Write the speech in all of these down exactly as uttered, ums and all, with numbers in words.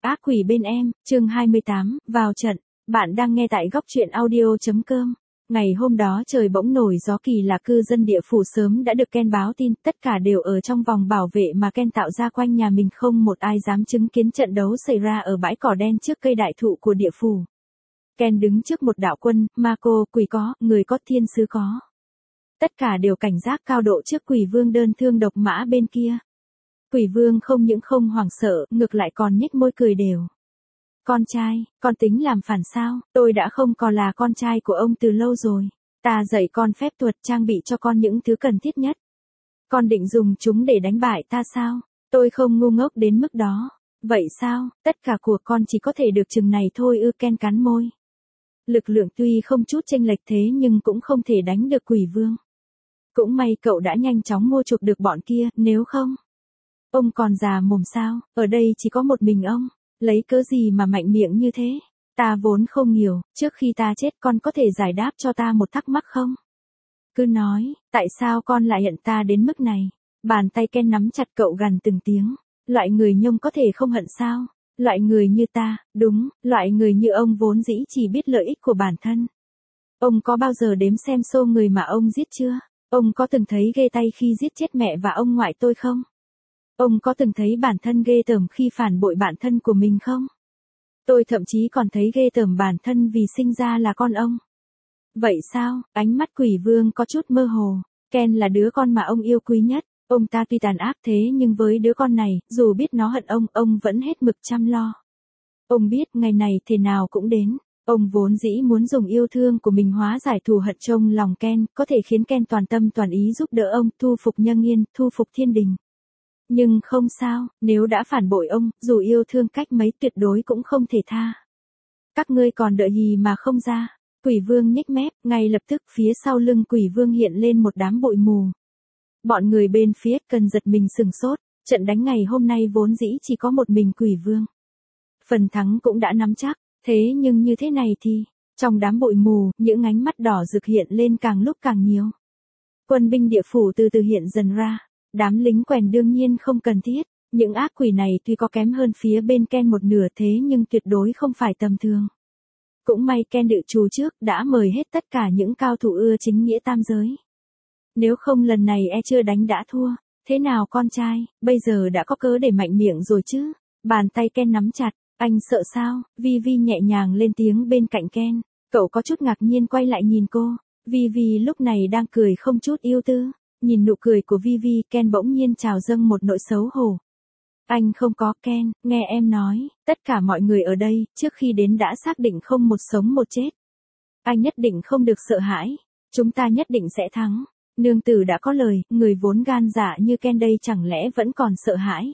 Ác quỷ bên em, chương hai mươi tám, vào trận. Bạn đang nghe tại góc truyện audio.com. Ngày hôm đó trời bỗng nổi gió kỳ lạ, cư dân địa phủ sớm đã được Ken báo tin, tất cả đều ở trong vòng bảo vệ mà Ken tạo ra quanh nhà mình, không một ai dám chứng kiến trận đấu xảy ra ở bãi cỏ đen trước cây đại thụ của địa phủ. Ken đứng trước một đạo quân, ma cô, quỷ có, người có, thiên sứ có. Tất cả đều cảnh giác cao độ trước quỷ vương đơn thương độc mã bên kia. Quỷ vương không những không hoảng sợ, ngược lại còn nhếch môi cười đều. Con trai, con tính làm phản sao? Tôi đã không còn là con trai của ông từ lâu rồi. Ta dạy con phép thuật, trang bị cho con những thứ cần thiết nhất. Con định dùng chúng để đánh bại ta sao? Tôi không ngu ngốc đến mức đó. Vậy sao, tất cả của con chỉ có thể được chừng này thôi ư? Ken cắn môi. Lực lượng tuy không chút chênh lệch thế nhưng cũng không thể đánh được quỷ vương. Cũng may cậu đã nhanh chóng mua chuộc được bọn kia, nếu không... Ông còn già mồm sao, ở đây chỉ có một mình ông, lấy cớ gì mà mạnh miệng như thế? Ta vốn không hiểu, trước khi ta chết con có thể giải đáp cho ta một thắc mắc không? Cứ nói, tại sao con lại hận ta đến mức này? Bàn tay Ken nắm chặt cậu gằn từng tiếng, loại người nhông có thể không hận sao? Loại người như ta, đúng, loại người như ông vốn dĩ chỉ biết lợi ích của bản thân. Ông có bao giờ đếm xem số người mà ông giết chưa? Ông có từng thấy ghê tay khi giết chết mẹ và ông ngoại tôi không? Ông có từng thấy bản thân ghê tởm khi phản bội bản thân của mình không? Tôi thậm chí còn thấy ghê tởm bản thân vì sinh ra là con ông. Vậy sao? Ánh mắt quỷ vương có chút mơ hồ. Ken là đứa con mà ông yêu quý nhất. Ông ta tuy tàn ác thế nhưng với đứa con này, dù biết nó hận ông, ông vẫn hết mực chăm lo. Ông biết ngày này thế nào cũng đến. Ông vốn dĩ muốn dùng yêu thương của mình hóa giải thù hận trong lòng Ken, có thể khiến Ken toàn tâm toàn ý giúp đỡ ông, thu phục Nhân Nghiên, thu phục thiên đình. Nhưng không sao, nếu đã phản bội ông, dù yêu thương cách mấy tuyệt đối cũng không thể tha. Các ngươi còn đợi gì mà không ra? Quỷ vương nhếch mép, ngay lập tức phía sau lưng quỷ vương hiện lên một đám bụi mù. Bọn người bên phía cần giật mình sừng sốt, trận đánh ngày hôm nay vốn dĩ chỉ có một mình quỷ vương. Phần thắng cũng đã nắm chắc, thế nhưng như thế này thì, trong đám bụi mù, những ánh mắt đỏ rực hiện lên càng lúc càng nhiều. Quân binh địa phủ từ từ hiện dần ra. Đám lính quèn đương nhiên không cần thiết, những ác quỷ này tuy có kém hơn phía bên Ken một nửa thế nhưng tuyệt đối không phải tầm thường. Cũng may Ken đự trù trước đã mời hết tất cả những cao thủ ưa chính nghĩa tam giới. Nếu không lần này e chưa đánh đã thua, thế nào con trai, bây giờ đã có cớ để mạnh miệng rồi chứ? Bàn tay Ken nắm chặt, anh sợ sao? Vi Vi nhẹ nhàng lên tiếng bên cạnh Ken, cậu có chút ngạc nhiên quay lại nhìn cô, Vi Vi lúc này đang cười không chút yêu tư. Nhìn nụ cười của Vi Vi, Ken bỗng nhiên trào dâng một nỗi xấu hổ. Anh không có Ken, nghe em nói, tất cả mọi người ở đây, trước khi đến đã xác định không một sống một chết. Anh nhất định không được sợ hãi, chúng ta nhất định sẽ thắng. Nương tử đã có lời, người vốn gan dạ như Ken đây chẳng lẽ vẫn còn sợ hãi.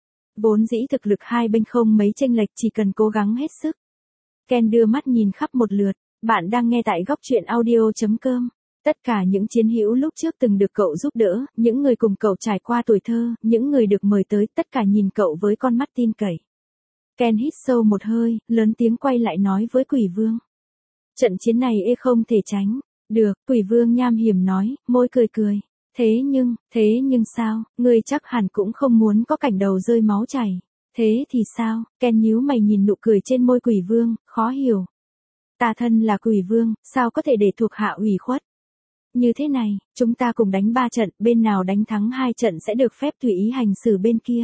Vốn dĩ thực lực hai bên không mấy chênh lệch, chỉ cần cố gắng hết sức. Ken đưa mắt nhìn khắp một lượt, bạn đang nghe tại góc truyện audio.com. Tất cả những chiến hữu lúc trước từng được cậu giúp đỡ, những người cùng cậu trải qua tuổi thơ, những người được mời tới, tất cả nhìn cậu với con mắt tin cậy. Ken hít sâu một hơi, lớn tiếng quay lại nói với quỷ vương. Trận chiến này ê không thể tránh. Được, quỷ vương nham hiểm nói, môi cười cười. Thế nhưng, thế nhưng sao, ngươi chắc hẳn cũng không muốn có cảnh đầu rơi máu chảy. Thế thì sao? Ken nhíu mày nhìn nụ cười trên môi quỷ vương, khó hiểu. Ta thân là quỷ vương, sao có thể để thuộc hạ ủy khuất? Như thế này, chúng ta cùng đánh ba trận, bên nào đánh thắng hai trận sẽ được phép tùy ý hành xử bên kia.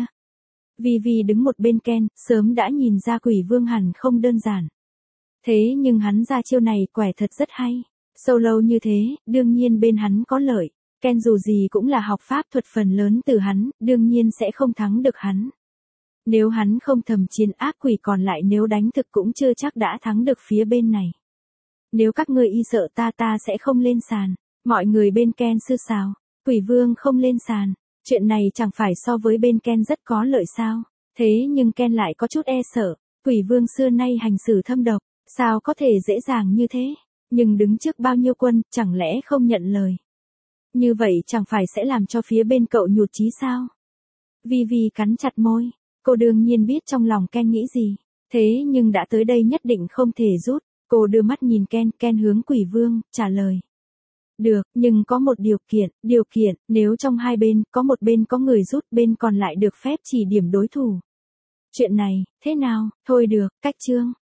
Vi Vi đứng một bên Ken, sớm đã nhìn ra quỷ vương hẳn không đơn giản. Thế nhưng hắn ra chiêu này quẻ thật rất hay. Sâu lâu như thế, đương nhiên bên hắn có lợi. Ken dù gì cũng là học pháp thuật phần lớn từ hắn, đương nhiên sẽ không thắng được hắn. Nếu hắn không thầm chiến ác quỷ còn lại nếu đánh thực cũng chưa chắc đã thắng được phía bên này. Nếu các ngươi y sợ ta ta sẽ không lên sàn. Mọi người bên Ken sư sào, quỷ vương không lên sàn, chuyện này chẳng phải so với bên Ken rất có lợi sao, thế nhưng Ken lại có chút e sợ, quỷ vương xưa nay hành xử thâm độc, sao có thể dễ dàng như thế, nhưng đứng trước bao nhiêu quân, chẳng lẽ không nhận lời. Như vậy chẳng phải sẽ làm cho phía bên cậu nhụt chí sao? Vi Vi cắn chặt môi, cô đương nhiên biết trong lòng Ken nghĩ gì, thế nhưng đã tới đây nhất định không thể rút, cô đưa mắt nhìn Ken, Ken hướng quỷ vương, trả lời. Được, nhưng có một điều kiện, điều kiện, nếu trong hai bên, có một bên có người rút bên còn lại được phép chỉ điểm đối thủ. Chuyện này, thế nào, thôi được, cách chương.